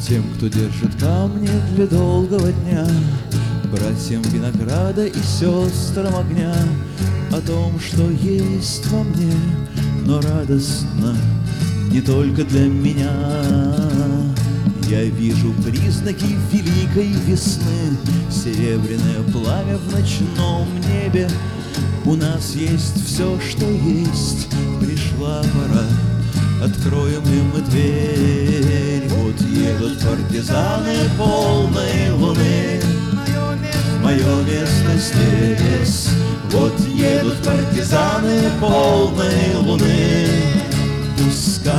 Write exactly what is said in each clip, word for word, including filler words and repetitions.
Тем, кто держит камни для долгого дня, братьям винограда и сестрам огня, о том, что есть во мне, но радостно не только для меня. Я вижу признаки великой весны, серебряное пламя в ночном небе. У нас есть все, что есть, пришла пора, откроем им мы дверь. Вот едут партизаны полной луны, мое место здесь. Вот едут партизаны полной луны, пускай.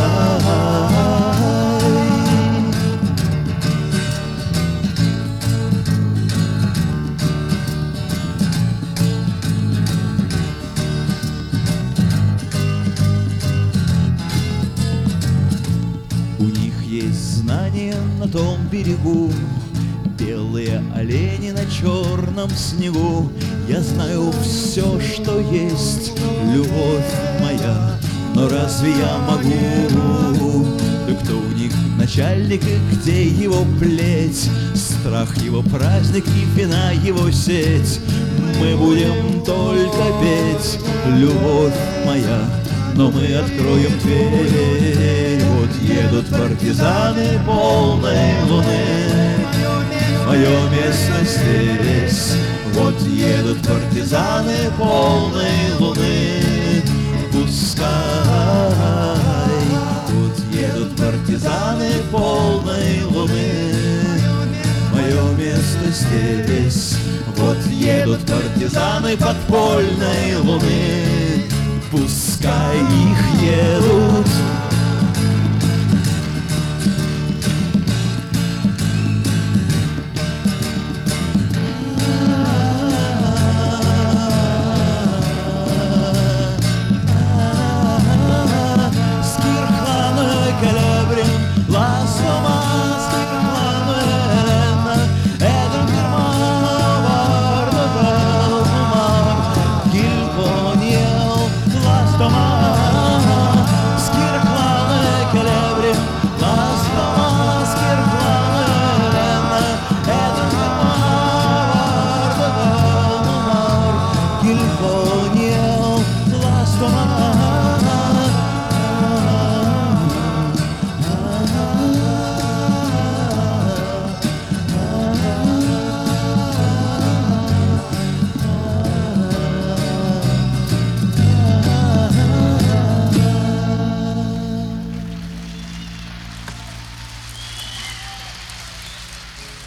У них есть знания на том берегу, белые олени на черном снегу. Я знаю все, что есть, любовь моя, но разве я могу? Да кто у них начальник и где его плеть? Страх его праздник и вина его сеть. Мы будем только петь, любовь моя, но мы откроем дверь. Вот едут партизаны полной луны, мое место здесь. Вот едут партизаны полной луны, пускай. Вот едут партизаны полной луны, мое место здесь. Вот едут партизаны подпольной луны, пускай их едут.